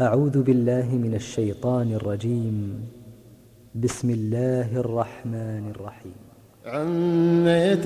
أعوذ بالله من الشيطان الرجيم. بسم الله الرحمن الرحيم. عم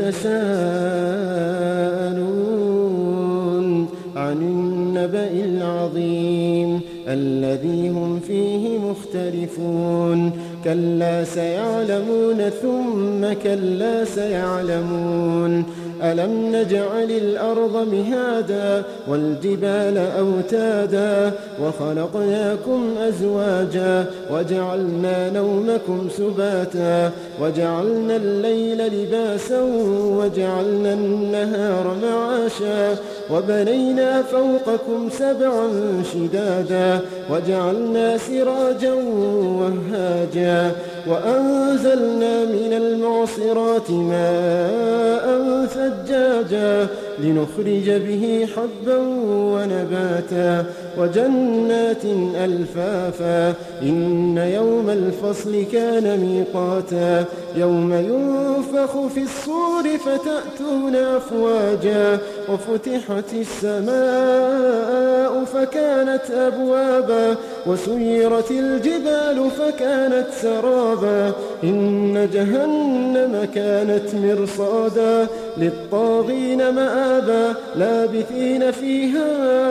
يتساءلون عن النبأ العظيم الذي هم فيه مختلفون كلا سيعلمون ثم كلا سيعلمون ألم نجعل الأرض مهادا والجبال أوتادا وخلقناكم أزواجا وجعلنا نومكم سباتا وجعلنا الليل لباسا وجعلنا النهار معاشا وبنينا فوقكم سبعا شدادا وجعلنا سراجا وهاجا وأنزلنا من المعصرات ماء ثجاجا لنخرج به حبا ونباتا وجنات ألفافا إن يوم الفصل كان ميقاتا يوم ينفخ في الصور فتأتون أفواجا وفتحت السماء فكانت أبوابا وسيرت الجبال فكانت سرابا إن جهنم كانت مرصادا للطاغين مآبا لابثين فيها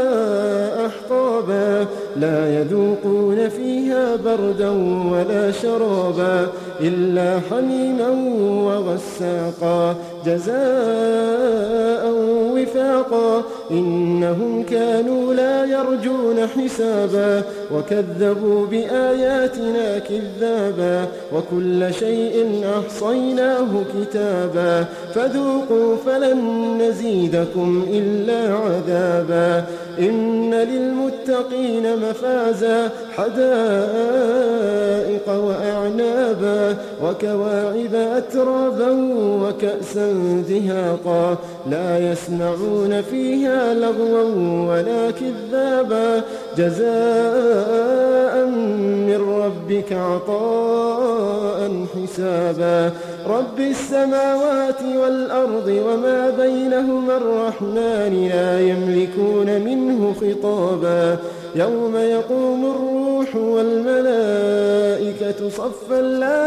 أحقابا لا يذوقون فيها بردا ولا شرابا إلا حميما وغساقا جزاء وفاقا إنهم كانوا لا يرجون حسابا وكذبوا بآياتنا كذابا وكل شيء أحصيناه كتابا فذوقوا فلن نزيدكم إلا عذابا إن للمتقين مفازا حدائق وأعنابا وكواعب أترابا وكأسا دهاقا لا يسمعون فيها لغوا ولا كذابا جزاء من ربك عطاء حسابا رب السماوات والأرض وما بينهما الرحمن لا يملكون منه خطابا يوم يقوم الروح والملائكة صفا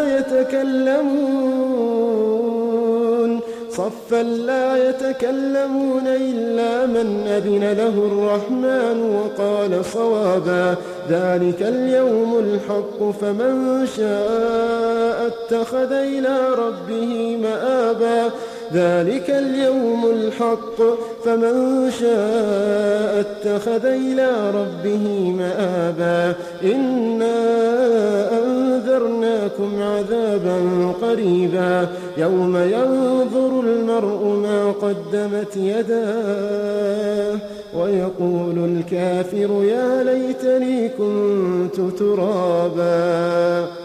لا يتكلمون إلا من أذن له الرحمن وقال صوابا ذلك اليوم الحق فمن شاء اتخذ إلى ربه مآبا ذلك اليوم الحق فمن شاء اتخذ إلى ربه مآبا إنا أنذرناكم عذابا قريبا يوم ينظر المرء ما قدمت يداه ويقول الكافر يا ليتني كنت ترابا.